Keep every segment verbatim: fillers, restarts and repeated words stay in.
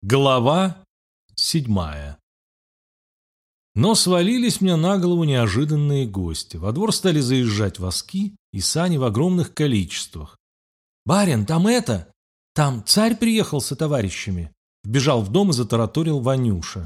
Глава седьмая. Но свалились мне на голову неожиданные гости. Во двор стали заезжать воски и сани в огромных количествах. «Барин, там это! Там царь приехал со товарищами!» Вбежал в дом и затараторил Ванюша.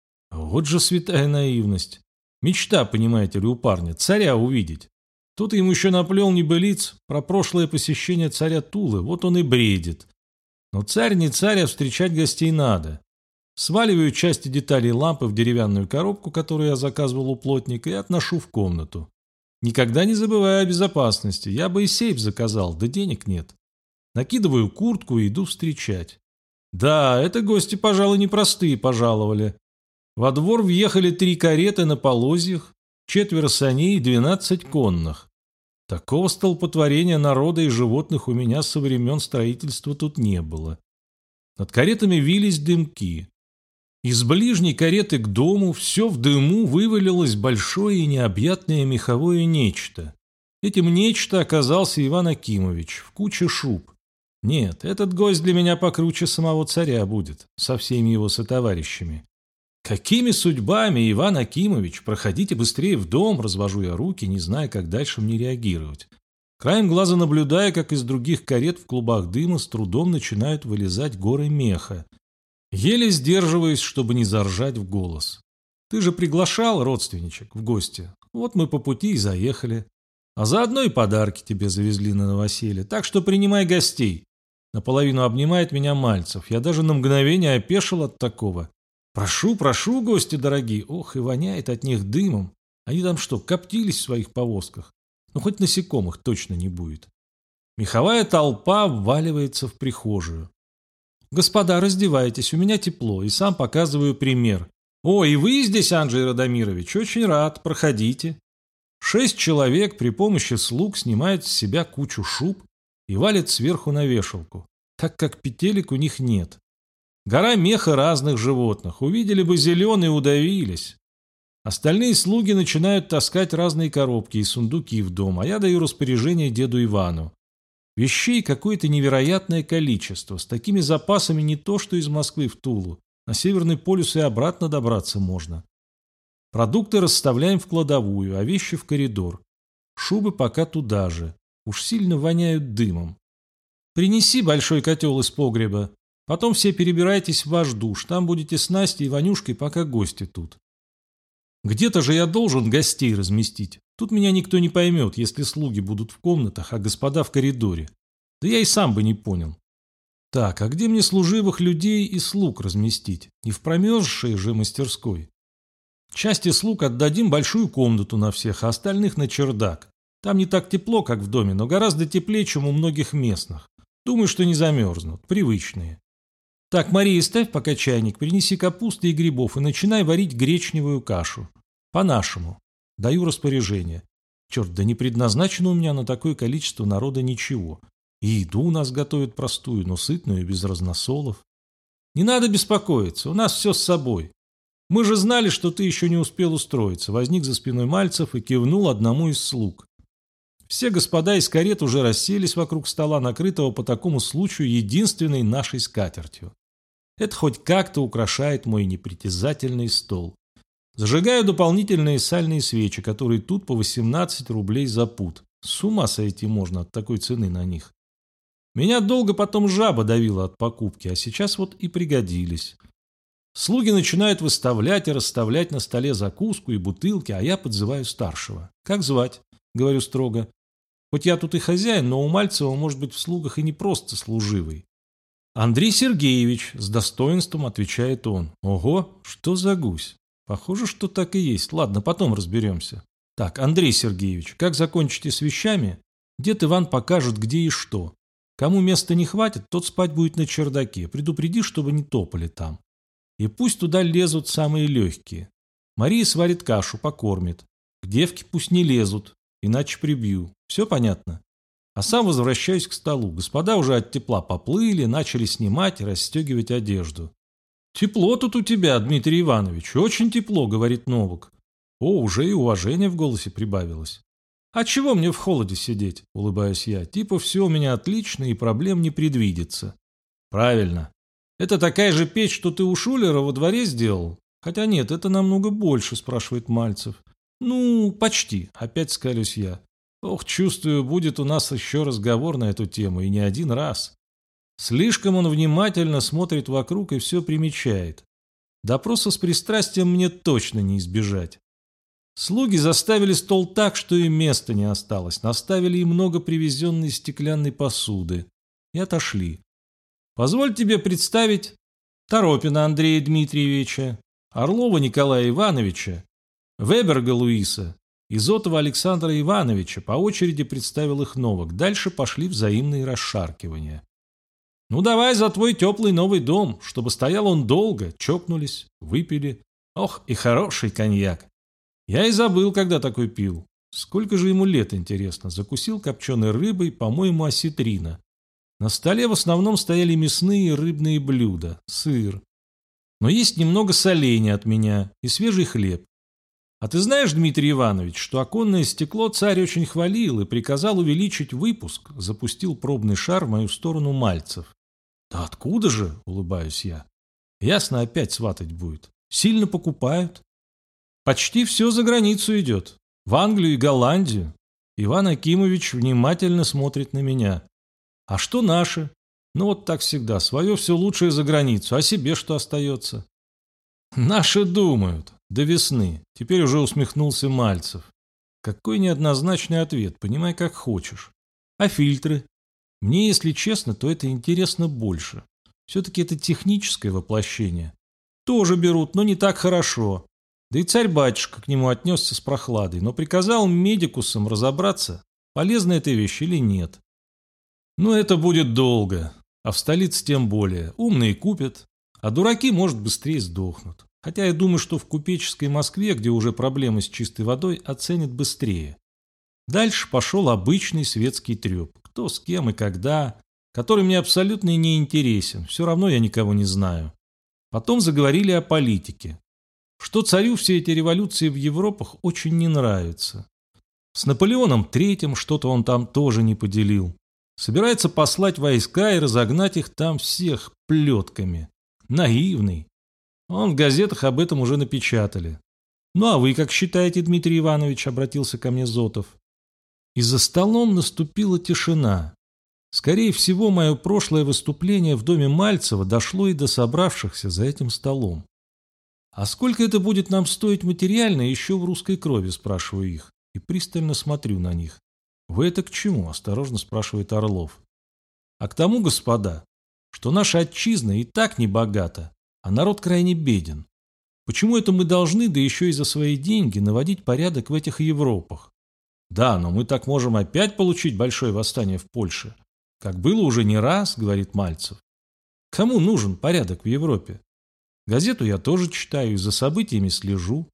Вот же святая наивность. Мечта, понимаете ли, у парня, царя увидеть. Тут ему еще наплел небылиц про прошлое посещение царя Тулы, вот он и бредит. Но царь не царь, а встречать гостей надо. Сваливаю части деталей лампы в деревянную коробку, которую я заказывал у плотника, и отношу в комнату. Никогда не забываю о безопасности. Я бы и сейф заказал, да денег нет. Накидываю куртку и иду встречать. Да, это гости, пожалуй, непростые пожаловали. Во двор въехали три кареты на полозьях, четверо саней и двенадцать конных. Такого столпотворения народа и животных у меня со времен строительства тут не было. Над каретами вились дымки. Из ближней кареты к дому все в дыму вывалилось большое и необъятное меховое нечто. Этим нечто оказался Иван Акимович в куче шуб. Нет, этот гость для меня покруче самого царя будет, со всеми его сотоварищами. Какими судьбами, Иван Акимович? Проходите быстрее в дом, развожу я руки, не зная, как дальше мне реагировать. Краем глаза наблюдая, как из других карет в клубах дыма с трудом начинают вылезать горы меха. Еле сдерживаюсь, чтобы не заржать в голос. Ты же приглашал, родственничек, в гости. Вот мы по пути и заехали. А заодно и подарки тебе завезли на новоселье, так что принимай гостей. Наполовину обнимает меня Мальцев. Я даже на мгновение опешил от такого. Прошу, прошу, гости дорогие. Ох, и воняет от них дымом. Они там что, коптились в своих повозках? Ну, хоть насекомых точно не будет. Меховая толпа вваливается в прихожую. Господа, раздевайтесь, у меня тепло, и сам показываю пример. О, и вы здесь, Анджей Радомирович, очень рад, проходите. Шесть человек при помощи слуг снимают с себя кучу шуб и валят сверху на вешалку, так как петелек у них нет. Гора меха разных животных. Увидели бы зеленый, удавились. Остальные слуги начинают таскать разные коробки и сундуки в дом, а я даю распоряжение деду Ивану. Вещей какое-то невероятное количество. С такими запасами не то, что из Москвы в Тулу. На Северный полюс и обратно добраться можно. Продукты расставляем в кладовую, а вещи в коридор. Шубы пока туда же. Уж сильно воняют дымом. Принеси большой котел из погреба. Потом все перебирайтесь в ваш душ, там будете с Настей и Ванюшкой, пока гости тут. Где-то же я должен гостей разместить. Тут меня никто не поймет, если слуги будут в комнатах, а господа в коридоре. Да я и сам бы не понял. Так, а где мне служивых людей и слуг разместить? Не в промерзшей же мастерской. Части слуг отдадим большую комнату на всех, а остальных на чердак. Там не так тепло, как в доме, но гораздо теплее, чем у многих местных. Думаю, что не замерзнут, привычные. Так, Мария, ставь пока чайник, принеси капусты и грибов и начинай варить гречневую кашу. По-нашему. Даю распоряжение. Черт, да не предназначено у меня на такое количество народа ничего. И еду у нас готовят простую, но сытную и без разносолов. Не надо беспокоиться, у нас все с собой. Мы же знали, что ты еще не успел устроиться. Возник за спиной Мальцев и кивнул одному из слуг. Все господа из карет уже расселись вокруг стола, накрытого по такому случаю единственной нашей скатертью. Это хоть как-то украшает мой непритязательный стол. Зажигаю дополнительные сальные свечи, которые тут по восемнадцать рублей за пуд. С ума сойти можно от такой цены на них. Меня долго потом жаба давила от покупки, а сейчас вот и пригодились. Слуги начинают выставлять и расставлять на столе закуску и бутылки, а я подзываю старшего. «Как звать?» — говорю строго. «Хоть я тут и хозяин, но у Мальцева может быть в слугах и не просто служивый». «Андрей Сергеевич», — с достоинством отвечает он. «Ого, что за гусь? Похоже, что так и есть. Ладно, потом разберемся. Так, Андрей Сергеевич, как закончите с вещами, дед Иван покажет, где и что. Кому места не хватит, тот спать будет на чердаке. Предупреди, чтобы не топали там. И пусть туда лезут самые легкие. Мария сварит кашу, покормит. К девке пусть не лезут, иначе прибью. Все понятно?» А сам возвращаюсь к столу. Господа уже от тепла поплыли, начали снимать и расстегивать одежду. «Тепло тут у тебя, Дмитрий Иванович, очень тепло», — говорит Новак. О, уже и уважение в голосе прибавилось. «А чего мне в холоде сидеть?» — улыбаюсь я. «Типа все у меня отлично и проблем не предвидится». «Правильно. Это такая же печь, что ты у Шулера во дворе сделал? Хотя нет, это намного больше, спрашивает Мальцев. Ну, почти, опять скалюсь я. Ох, чувствую, будет у нас еще разговор на эту тему, и не один раз. Слишком он внимательно смотрит вокруг и все примечает. Допроса с пристрастием мне точно не избежать. Слуги заставили стол так, что и места не осталось. Наставили и много привезенной стеклянной посуды. И отошли. Позволь тебе представить Торопина Андрея Дмитриевича, Орлова Николая Ивановича, Веберга Луиса и Зотова Александра Ивановича. По очереди представил их Новак. Дальше пошли взаимные расшаркивания. «Ну давай за твой теплый новый дом, чтобы стоял он долго». Чокнулись, выпили. Ох, и хороший коньяк. Я и забыл, когда такой пил. Сколько же ему лет, интересно. Закусил копченой рыбой, по-моему, осетрина. На столе в основном стояли мясные и рыбные блюда, сыр. Но есть немного соленья от меня и свежий хлеб. А ты знаешь, Дмитрий Иванович, что оконное стекло царь очень хвалил и приказал увеличить выпуск, запустил пробный шар в мою сторону Мальцев. Да откуда же, улыбаюсь я. Ясно, опять сватать будет. Сильно покупают. Почти все за границу идет. В Англию и Голландию. Иван Акимович внимательно смотрит на меня. А что наши? Ну вот так всегда. Свое все лучшее за границу. А себе что остается? Наши думают. До весны. Теперь уже усмехнулся Мальцев. Какой неоднозначный ответ. Понимай, как хочешь. А фильтры? Мне, если честно, то это интересно больше. Все-таки это техническое воплощение. Тоже берут, но не так хорошо. Да и царь-батюшка к нему отнесся с прохладой, но приказал медикусам разобраться, полезна эта вещь или нет. Ну, это будет долго, а в столице тем более. Умные купят, а дураки, может, быстрее сдохнут. Хотя я думаю, что в купеческой Москве, где уже проблемы с чистой водой, оценят быстрее. Дальше пошел обычный светский треп. Кто, с кем и когда, который мне абсолютно не интересен. Все равно я никого не знаю. Потом заговорили о политике. Что царю все эти революции в Европах очень не нравятся. С Наполеоном Третьим что-то он там тоже не поделил. Собирается послать войска и разогнать их там всех плетками. Наивный. Он в газетах об этом уже напечатали. Ну а вы как считаете, Дмитрий Иванович, обратился ко мне Зотов. И за столом наступила тишина. Скорее всего, мое прошлое выступление в доме Мальцева дошло и до собравшихся за этим столом. «А сколько это будет нам стоить материально еще в русской крови?» – спрашиваю их. И пристально смотрю на них. «Вы это к чему?» – осторожно спрашивает Орлов. «А к тому, господа, что наша отчизна и так не богата, а народ крайне беден. Почему это мы должны, да еще и за свои деньги, наводить порядок в этих Европах? Да, но мы так можем опять получить большое восстание в Польше. Как было уже не раз, говорит Мальцев. Кому нужен порядок в Европе? Газету я тоже читаю и за событиями слежу.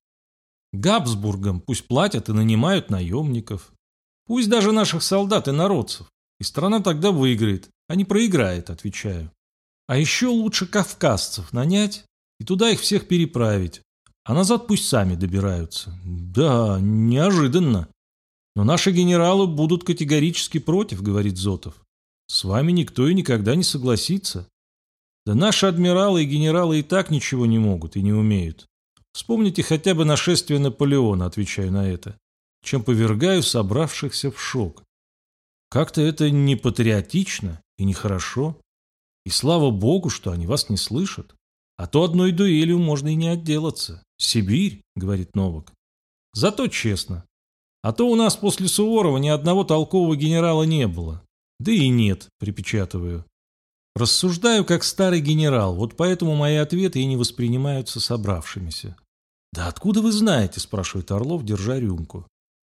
Габсбургам пусть платят и нанимают наемников. Пусть даже наших солдат и народцев. И страна тогда выиграет, а не проиграет, отвечаю. А еще лучше кавказцев нанять и туда их всех переправить. А назад пусть сами добираются. Да, неожиданно. Но наши генералы будут категорически против, говорит Зотов. С вами никто и никогда не согласится. Да наши адмиралы и генералы и так ничего не могут и не умеют. Вспомните хотя бы нашествие Наполеона, отвечаю на это, чем повергаю собравшихся в шок. Как-то это не патриотично и нехорошо. И слава богу, что они вас не слышат. А то одной дуэлью можно и не отделаться. Сибирь, говорит Новак. Зато честно. А то у нас после Суворова ни одного толкового генерала не было. Да и нет, припечатываю. Рассуждаю как старый генерал, вот поэтому мои ответы и не воспринимаются собравшимися. «Да откуда вы знаете?» – спрашивает Орлов, держа рюмку.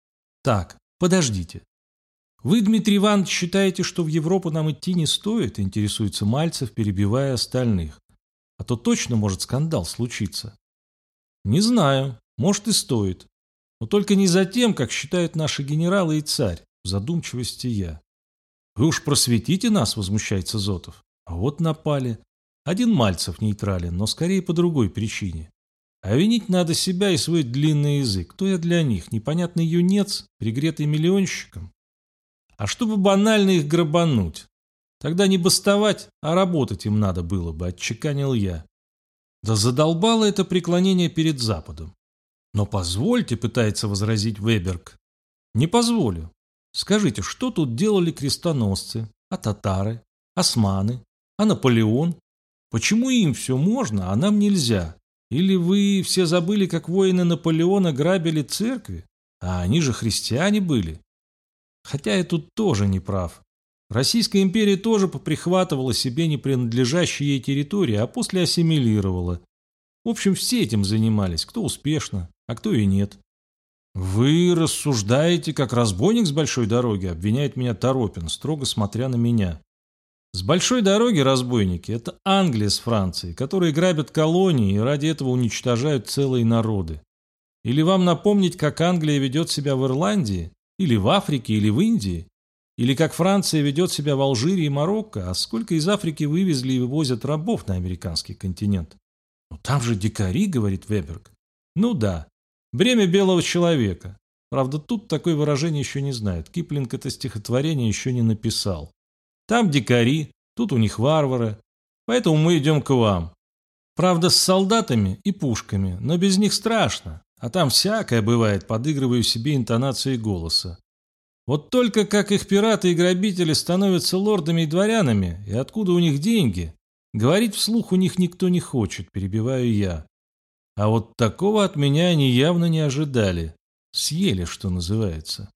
«Так, подождите. Вы, Дмитрий Иванович, считаете, что в Европу нам идти не стоит?» – интересуется Мальцев, перебивая остальных. «А то точно может скандал случиться». «Не знаю, может и стоит. Но только не за тем, как считают наши генералы и царь», – в задумчивости я. «Вы уж просветите нас», – возмущается Зотов. А вот напали. Один Мальцев нейтрален, но скорее по другой причине. А винить надо себя и свой длинный язык. Кто я для них? Непонятный юнец, пригретый миллионщиком? А чтобы банально их грабануть. Тогда не бастовать, а работать им надо было бы, отчеканил я. Да задолбало это преклонение перед Западом. Но позвольте, пытается возразить Веберг. Не позволю. Скажите, что тут делали крестоносцы, а татары, османы, а Наполеон? Почему им все можно, а нам нельзя? Или вы все забыли, как воины Наполеона грабили церкви? А они же христиане были. Хотя я тут тоже не прав. Российская империя тоже поприхватывала себе не принадлежащие ей территории, а после ассимилировала. В общем, все этим занимались, кто успешно, а кто и нет. «Вы рассуждаете, как разбойник с большой дороги», — обвиняет меня Торопин, строго смотря на меня. С большой дороги разбойники — это Англия с Францией, которые грабят колонии и ради этого уничтожают целые народы. Или вам напомнить, как Англия ведет себя в Ирландии, или в Африке, или в Индии? Или как Франция ведет себя в Алжире и Марокко, а сколько из Африки вывезли и вывозят рабов на американский континент? Ну там же дикари, говорит Веберг. Ну да, бремя белого человека. Правда, тут такое выражение еще не знают. Киплинг это стихотворение еще не написал. Там дикари, тут у них варвары. Поэтому мы идем к вам. Правда, с солдатами и пушками, но без них страшно. А там всякое бывает, подыгрываю себе интонацией голоса. Вот только как их пираты и грабители становятся лордами и дворянами, и откуда у них деньги, говорить вслух у них никто не хочет, перебиваю я. А вот такого от меня они явно не ожидали. Съели, что называется.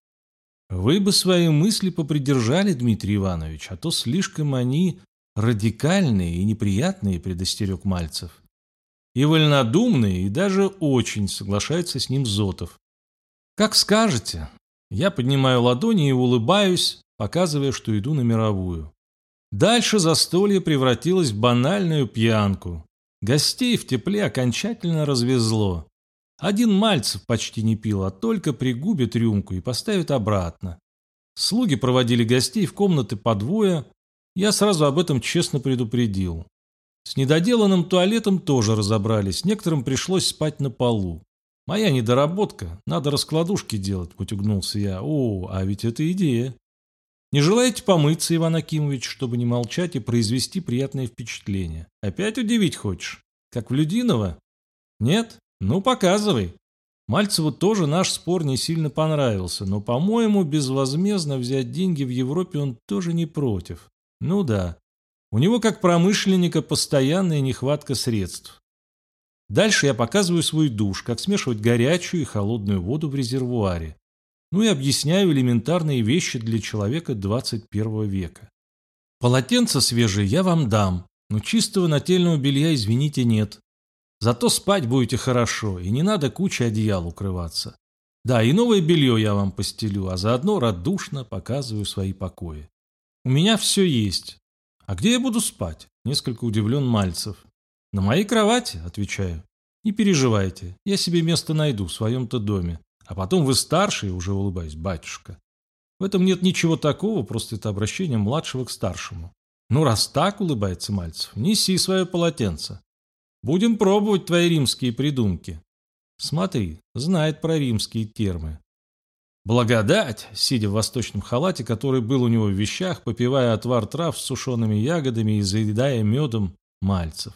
Вы бы свои мысли попридержали, Дмитрий Иванович, а то слишком они радикальные и неприятные, предостерег Мальцев. И вольнодумные, и даже очень, соглашается с ним Зотов. Как скажете. Я поднимаю ладони и улыбаюсь, показывая, что иду на мировую. Дальше застолье превратилось в банальную пьянку. Гостей в тепле окончательно развезло. Один Мальцев почти не пил, а только пригубит рюмку и поставит обратно. Слуги проводили гостей в комнаты по двое. Я сразу об этом честно предупредил. С недоделанным туалетом тоже разобрались. Некоторым пришлось спать на полу. Моя недоработка. Надо раскладушки делать, утюгнулся я. О, а ведь это идея. Не желаете помыться, Иван Акимович, чтобы не молчать и произвести приятное впечатление? Опять удивить хочешь? Как в Людиново? Нет? Ну, показывай. Мальцеву тоже наш спор не сильно понравился, но, по-моему, безвозмездно взять деньги в Европе он тоже не против. Ну да. У него, как промышленника, постоянная нехватка средств. Дальше я показываю свой душ, как смешивать горячую и холодную воду в резервуаре. Ну и объясняю элементарные вещи для человека двадцать первого века. Полотенце свежее я вам дам, но чистого нательного белья, извините, нет. Зато спать будете хорошо, и не надо кучей одеял укрываться. Да, и новое белье я вам постелю, а заодно радушно показываю свои покои. У меня все есть. А где я буду спать? Несколько удивлен Мальцев. На моей кровати, отвечаю. Не переживайте, я себе место найду в своем-то доме. А потом вы старший, уже улыбаюсь, батюшка. В этом нет ничего такого, просто это обращение младшего к старшему. Ну, раз так, улыбается Мальцев, неси свое полотенце. Будем пробовать твои римские придумки. Смотри, знает про римские термы. Благодать, сидя в восточном халате, который был у него в вещах, попивая отвар трав с сушеными ягодами и заедая медом, Мальцев.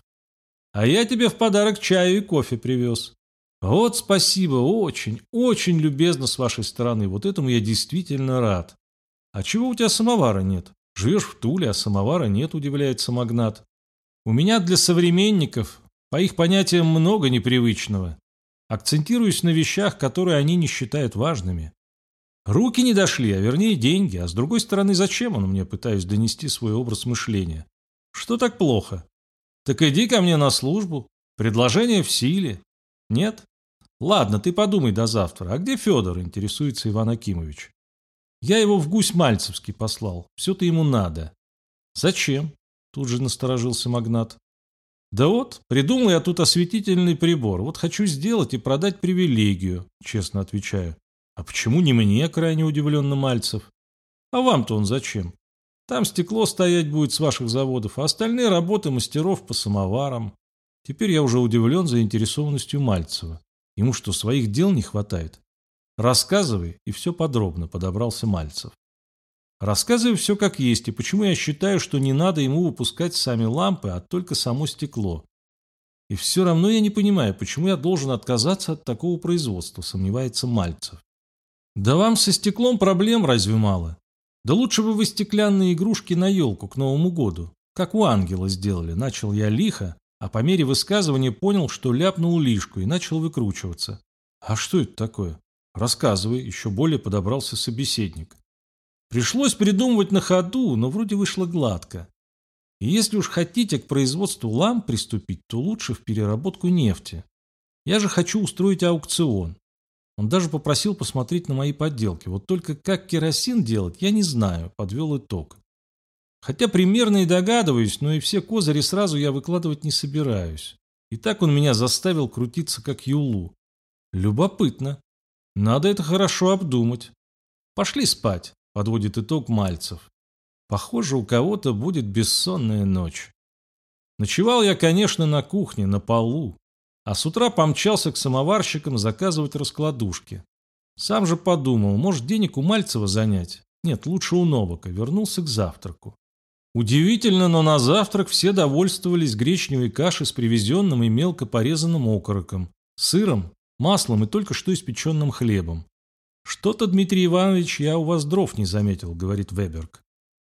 А я тебе в подарок чаю и кофе привез. Вот спасибо, очень, очень любезно с вашей стороны. Вот этому я действительно рад. А чего у тебя самовара нет? Живешь в Туле, а самовара нет, удивляется магнат. У меня для современников, по их понятиям, много непривычного. Акцентируюсь на вещах, которые они не считают важными. Руки не дошли, а вернее деньги. А с другой стороны, зачем он мне, пытаюсь донести свой образ мышления? Что так плохо? Так иди ко мне на службу. Предложение в силе. Нет? Ладно, ты подумай до завтра. А где Федор, интересуется Иван Акимович? Я его в Гусь-Мальцевский послал. Все-то ему надо. Зачем? Тут же насторожился магнат. Да вот, придумал я тут осветительный прибор. Вот хочу сделать и продать привилегию, честно отвечаю. А почему не мне, крайне удивленно Мальцев? А вам-то он зачем? Там стекло стоять будет с ваших заводов, а остальные работы мастеров по самоварам. Теперь я уже удивлен заинтересованностью Мальцева. Ему что, своих дел не хватает? Рассказывай, и все подробно, подобрался Мальцев. Рассказываю все как есть, и почему я считаю, что не надо ему выпускать сами лампы, а только само стекло. И все равно я не понимаю, почему я должен отказаться от такого производства, сомневается Мальцев. Да вам со стеклом проблем разве мало? Да лучше бы вы стеклянные игрушки на елку к Новому году, как у ангела сделали. Начал я лихо, а по мере высказывания понял, что ляпнул лишку и начал выкручиваться. А что это такое? Рассказывай, еще более подобрался собеседник. Пришлось придумывать на ходу, но вроде вышло гладко. И если уж хотите к производству ламп приступить, то лучше в переработку нефти. Я же хочу устроить аукцион. Он даже попросил посмотреть на мои подделки. Вот только как керосин делать, я не знаю, подвел итог. Хотя примерно и догадываюсь, но и все козыри сразу я выкладывать не собираюсь. И так он меня заставил крутиться как юлу. Любопытно. Надо это хорошо обдумать. Пошли спать, подводит итог Мальцев. Похоже, у кого-то будет бессонная ночь. Ночевал я, конечно, на кухне, на полу. А с утра помчался к самоварщикам заказывать раскладушки. Сам же подумал, может, денег у Мальцева занять? Нет, лучше у Новака. Вернулся к завтраку. Удивительно, но на завтрак все довольствовались гречневой кашей с привезенным и мелко порезанным окороком, сыром, маслом и только что испеченным хлебом. «Что-то, Дмитрий Иванович, я у вас дров не заметил», — говорит Веберг.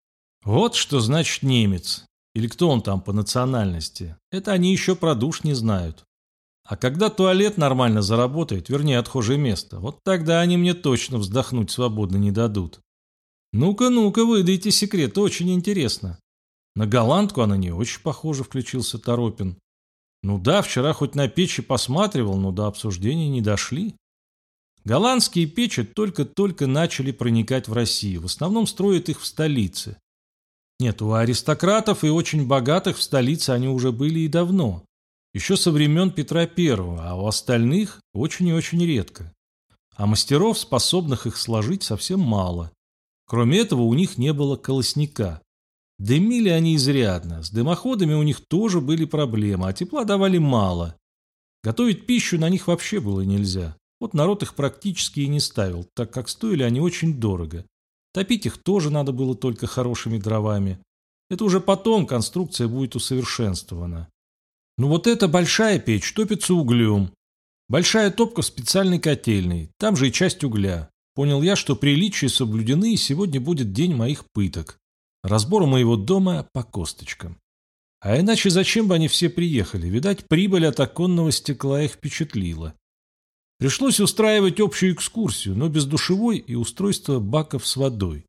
«Вот что значит немец. Или кто он там по национальности. Это они еще про душ не знают. А когда туалет нормально заработает, вернее, отхожее место, вот тогда они мне точно вздохнуть свободно не дадут. Ну-ка, ну-ка, выдайте секрет, очень интересно». На голландку она не очень похожа, включился Торопин. Ну да, вчера хоть на печи посматривал, но до обсуждения не дошли. Голландские печи только-только начали проникать в Россию, в основном строят их в столице. Нет, у аристократов и очень богатых в столице они уже были и давно. Еще со времен Петра Первого, а у остальных очень и очень редко. А мастеров, способных их сложить, совсем мало. Кроме этого, у них не было колосника. Дымили они изрядно, с дымоходами у них тоже были проблемы, а тепла давали мало. Готовить пищу на них вообще было нельзя. Вот народ их практически и не ставил, так как стоили они очень дорого. Топить их тоже надо было только хорошими дровами. Это уже потом конструкция будет усовершенствована. Ну вот эта большая печь топится углем. Большая топка в специальной котельной, там же и часть угля. Понял я, что приличия соблюдены, и сегодня будет день моих пыток. Разбор моего дома по косточкам. А иначе зачем бы они все приехали? Видать, прибыль от оконного стекла их впечатлила. Пришлось устраивать общую экскурсию, но без душевой и устройства баков с водой.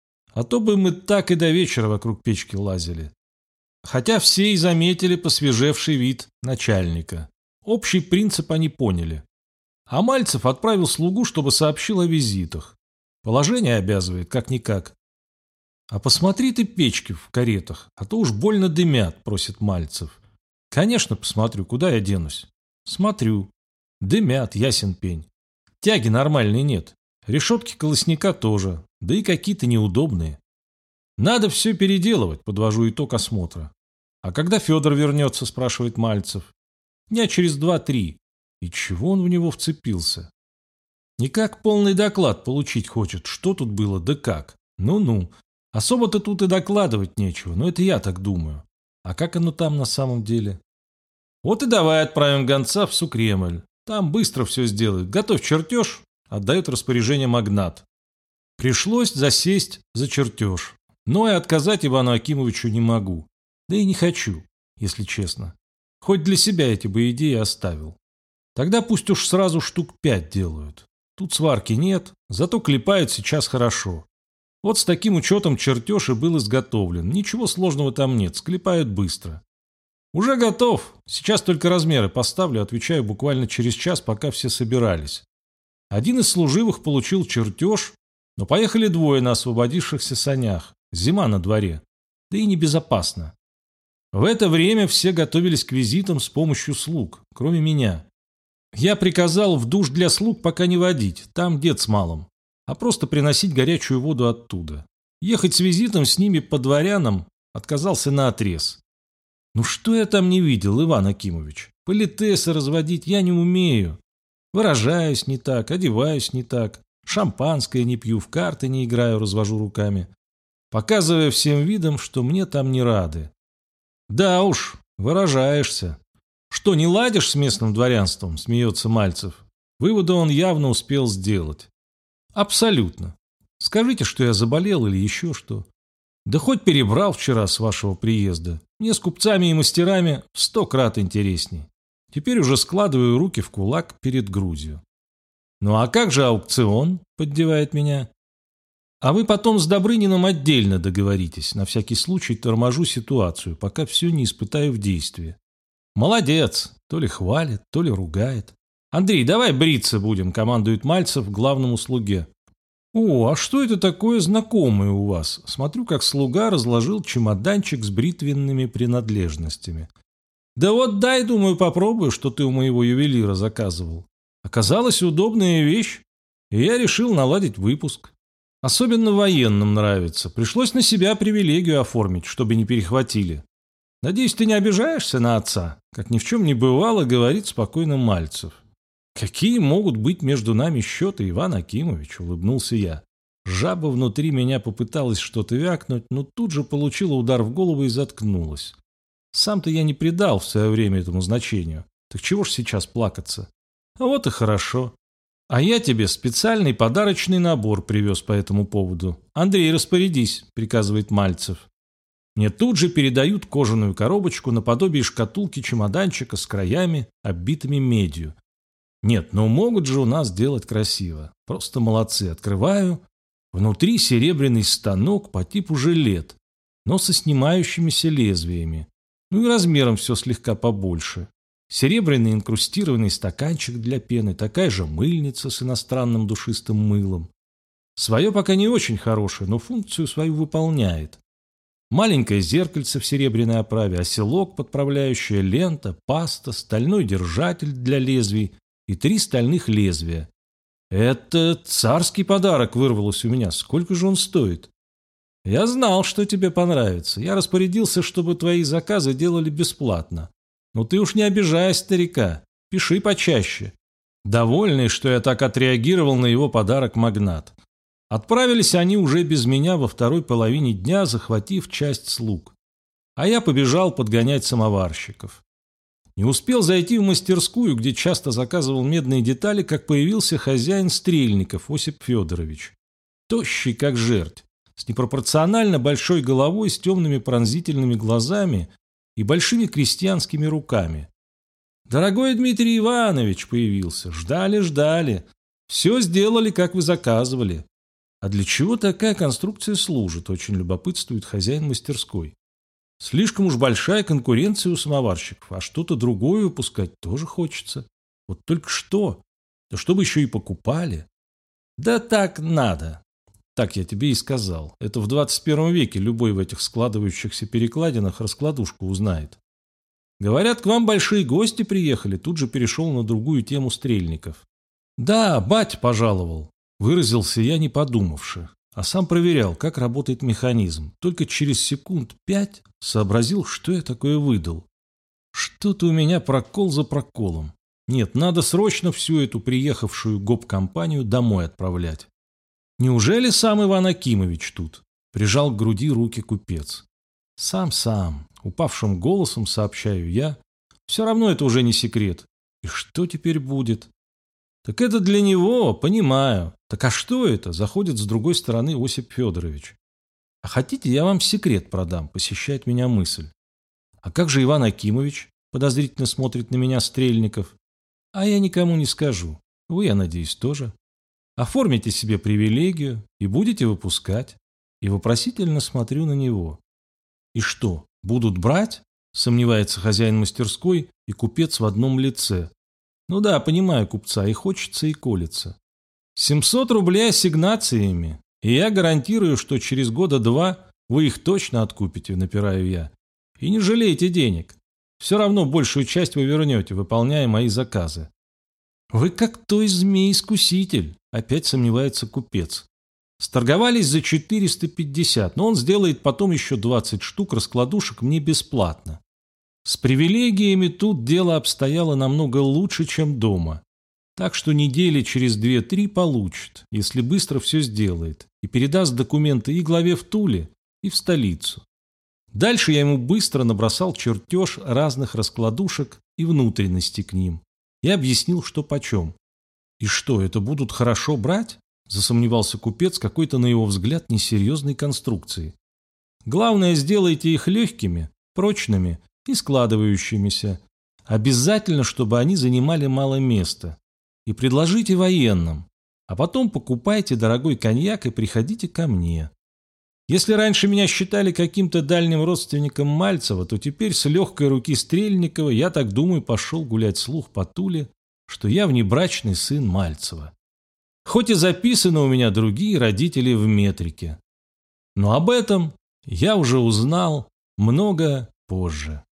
А то бы мы так и до вечера вокруг печки лазили. Хотя все и заметили посвежевший вид начальника. Общий принцип они поняли. А Мальцев отправил слугу, чтобы сообщил о визитах. Положение обязывает, как-никак. «А посмотри ты печки в каретах, а то уж больно дымят», — просит Мальцев. «Конечно, посмотрю, куда я денусь?» «Смотрю. Дымят, ясен пень. Тяги нормальной нет. Решетки колосника тоже, да и какие-то неудобные. Надо все переделывать», — подвожу итог осмотра. «А когда Федор вернется?» — спрашивает Мальцев. «Дня через два-три». И чего он в него вцепился? Никак полный доклад получить хочет, что тут было да как. Ну-ну. Особо-то тут и докладывать нечего, но это я так думаю. А как оно там на самом деле? Вот и давай отправим гонца в Сукремль. Там быстро все сделают. Готовь чертеж, отдает распоряжение магнат. Пришлось засесть за чертеж. Но и отказать Ивану Акимовичу не могу. Да и не хочу, если честно. Хоть для себя эти бы идеи оставил. Тогда пусть уж сразу штук пять делают. Тут сварки нет, зато клепают сейчас хорошо. Вот с таким учетом чертеж и был изготовлен. Ничего сложного там нет, склепают быстро. Уже готов. Сейчас только размеры поставлю, отвечаю буквально через час, пока все собирались. Один из служивых получил чертеж, но поехали двое на освободившихся санях. Зима на дворе. Да и небезопасно. В это время все готовились к визитам с помощью слуг, кроме меня. Я приказал в душ для слуг пока не водить, там дед с малым, а просто приносить горячую воду оттуда. Ехать с визитом с ними по дворянам отказался наотрез. Ну что я там не видел, Иван Акимович? Политесы разводить я не умею. Выражаюсь не так, одеваюсь не так, шампанское не пью, в карты не играю, развожу руками. показывая всем видом, что мне там не рады. «Да уж, выражаешься. Что, не ладишь с местным дворянством?» – смеется Мальцев. Выводы он явно успел сделать. «Абсолютно. Скажите, что я заболел или еще что. Да хоть перебрал вчера с вашего приезда. Мне с купцами и мастерами в сто крат интересней. Теперь уже складываю руки в кулак перед грудью». «Ну а как же аукцион?» – поддевает меня. «А вы потом с Добрыниным отдельно договоритесь. На всякий случай торможу ситуацию, пока все не испытаю в действии». «Молодец!» То ли хвалит, то ли ругает. «Андрей, давай бриться будем», – командует Мальцев главному слуге. «О, а что это такое знакомое у вас?» Смотрю, как слуга разложил чемоданчик с бритвенными принадлежностями. «Да вот дай, думаю, попробую, что ты у моего ювелира заказывал. Оказалась удобная вещь, и я решил наладить выпуск. Особенно военным нравится. Пришлось на себя привилегию оформить, чтобы не перехватили. Надеюсь, ты не обижаешься на отца?» Как ни в чем не бывало, говорит спокойно Мальцев. «Какие могут быть между нами счеты, Иван Акимович?» – улыбнулся я. Жаба внутри меня попыталась что-то вякнуть, но тут же получила удар в голову и заткнулась. Сам-то я не придал в свое время этому значению. Так чего ж сейчас плакаться? А вот и хорошо. А я тебе специальный подарочный набор привез по этому поводу. Андрей, распорядись, приказывает Мальцев. Мне тут же передают кожаную коробочку наподобие шкатулки-чемоданчика с краями, оббитыми медью. Нет, ну могут же у нас делать красиво. Просто молодцы. Открываю. Внутри серебряный станок по типу жилет, но со снимающимися лезвиями. Ну и размером все слегка побольше. Серебряный инкрустированный стаканчик для пены, такая же мыльница с иностранным душистым мылом. Свое пока не очень хорошее, но функцию свою выполняет. Маленькое зеркальце в серебряной оправе, оселок, подправляющая лента, паста, стальной держатель для лезвий и три стальных лезвия. Это царский подарок, вырвалось у меня. Сколько же он стоит? Я знал, что тебе понравится. Я распорядился, чтобы твои заказы делали бесплатно. Но ты уж не обижай старика. Пиши почаще. Довольный, что я так отреагировал на его подарок магнат. Отправились они уже без меня во второй половине дня, захватив часть слуг. А я побежал подгонять самоварщиков. Не успел зайти в мастерскую, где часто заказывал медные детали, как появился хозяин Стрельников Осип Федорович. Тощий, как жерть, с непропорционально большой головой, с темными пронзительными глазами и большими крестьянскими руками. «Дорогой Дмитрий Иванович!» появился. «Ждали, ждали. Все сделали, как вы заказывали». «А для чего такая конструкция служит?» очень любопытствует хозяин мастерской. Слишком уж большая конкуренция у самоварщиков, а что-то другое выпускать тоже хочется. Вот только что? Да чтобы еще и покупали. Да так надо. Так я тебе и сказал. Это в двадцать первом веке любой в этих складывающихся перекладинах раскладушку узнает. Говорят, к вам большие гости приехали, тут же перешел на другую тему Стрельников. Да, батя пожаловал, выразился я, не подумавши. А сам проверял, как работает механизм. Только через секунд пять сообразил, что я такое выдал. Что-то у меня прокол за проколом. Нет, надо срочно всю эту приехавшую гоп-компанию домой отправлять. Неужели сам Иван Акимович тут? Прижал к груди руки купец. Сам-сам, упавшим голосом сообщаю я. Все равно это уже не секрет. И что теперь будет? Так это для него, понимаю. Так а что это? Заходит с другой стороны Осип Федорович. А хотите, я вам секрет продам, посещает меня мысль. А как же Иван Акимович? Подозрительно смотрит на меня Стрельников. А я никому не скажу. Вы, я надеюсь, тоже. Оформите себе привилегию и будете выпускать. И вопросительно смотрю на него. И что, будут брать? Сомневается хозяин мастерской и купец в одном лице. Ну да, понимаю купца, и хочется, и колется. семьсот рублей ассигнациями, и я гарантирую, что через года два вы их точно откупите, напираю я. И не жалейте денег. Все равно большую часть вы вернете, выполняя мои заказы. Вы как той змей-искуситель, опять сомневается купец. Сторговались за четыреста пятьдесят, но он сделает потом еще двадцать штук раскладушек мне бесплатно. С привилегиями тут дело обстояло намного лучше, чем дома. Так что недели через две-три получит, если быстро все сделает, и передаст документы и главе в Туле, и в столицу. Дальше я ему быстро набросал чертеж разных раскладушек и внутренности к ним и объяснил, что почем. «И что, это будут хорошо брать?» – засомневался купец какой-то, на его взгляд, несерьезной конструкции. «Главное, сделайте их легкими, прочными и складывающимися. Обязательно, чтобы они занимали мало места. И предложите военным. А потом покупайте дорогой коньяк и приходите ко мне. Если раньше меня считали каким-то дальним родственником Мальцева, то теперь с легкой руки Стрельникова, я так думаю, пошел гулять слух по Туле, что я внебрачный сын Мальцева. Хоть и записаны у меня другие родители в метрике. Но об этом я уже узнал много позже».